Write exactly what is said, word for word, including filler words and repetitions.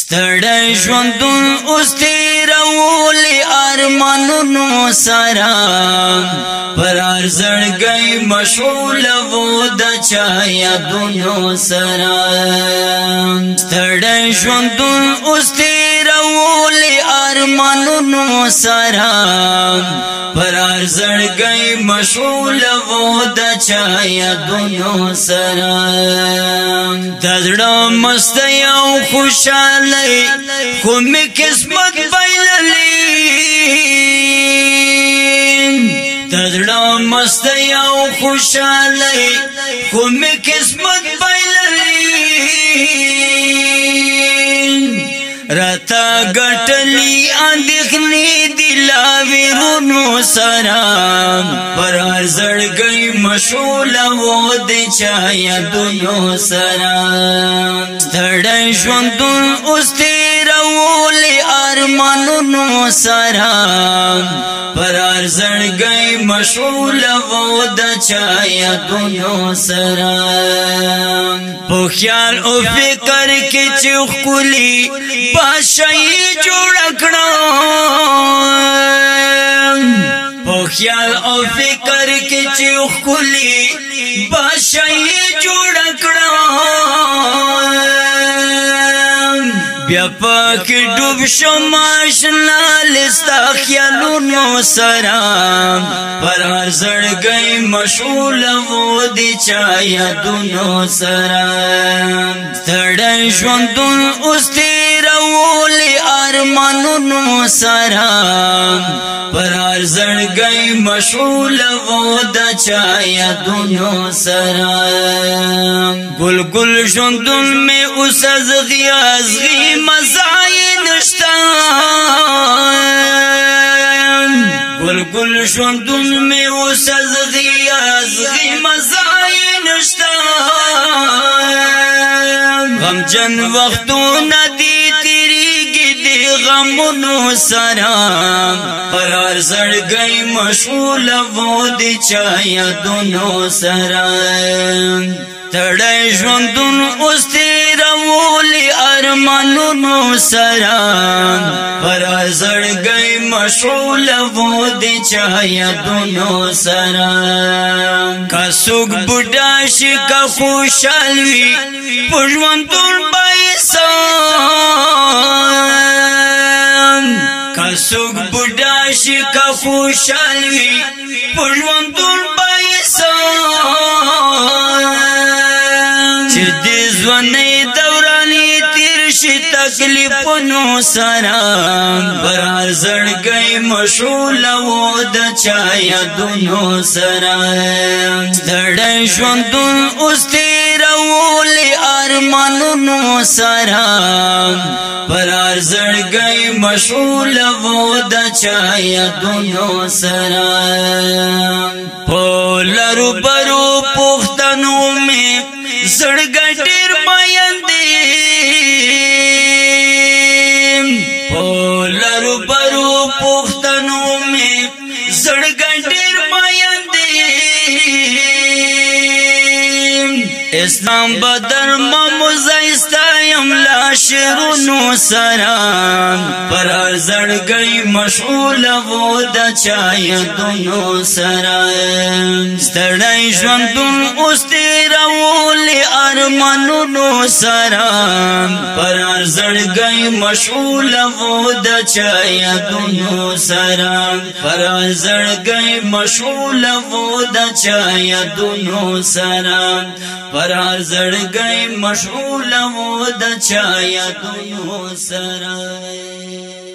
ستړی ژوندون اوس تیرولی ارمانونو سره پر هر زړګی مشغوله و د چا یادونو سره ستړی ژوندون اوس تیرولی ارمانونو سره پر هر زړګی مشغوله و د چا یادونو سره د زړه مست یو خوشاله خو می قسمت بایللی تزړه مست یو خوشاله خو می قسمت بایللی رتا ګټلی اندېخنی دلاویرونو سره پر هر زړګی مشغوله و د چا یادونو سره ستړی ژوندون اوس تیرولی ارمانونو سره پر هر زړګی مشغوله و د چا یادونو سره په خیال او فکر کې چې ښکلي بادشاہي جوړ کړم په خیال او فکر کې چې ښکلي بادشاہي جوړ کړم بیا پاکې ډوب شم آشنا لستا خیالونو سره پر هر زړګی مشغوله و د چا یادونو سره ستړی ژوندون اوس تیرولی ارمانونو سره پر هر زړګی مشغوله و د چا یادونو سره ګل ګل ژوندون می اوس ازغي ازغي مزای نشتا ګل ګل ژوندون می اوس ازغي ازغي مزای نشتا غم جن وختونه دی تیریږي دی غمونو سره پر هر زړګی مشغوله و د چا یادونو سره ستړی ژوندون اوس تیرولی ارمانونو سره پر هر زړګی مشغوله و د چا یادونو سره که څوک بوډا شي که خوشحال وي په ژوندون به که څوک بوډا شي که خوشحال وي په ژوندون به چې دې ځوانۍ دورانې تیر شي تکلیفونو سره پر هر زړګی مشغوله و د چا یادونو سره ستړی ژوندون اوس تیرولی ارمانونو سره پر هر زړګی مشغوله و د چا یادونو سره په لرو برو پوښتنو می زړګی ډېر مین دی په لرو برو پوښتنو می زړګی ډېر مین دی اسلام بدر مموزایستا لا شیرونو سره پر هر زړګی مشغوله و د چا یادونو سره ستړی ژوندون اوس تیرولی ارمانونو سره پر هر زړګی مشغوله و د چا یادونو سره پر هر زړګی مشغوله و د چا یادونو سره پر هر زړګی مشغوله و د چا یادونو سره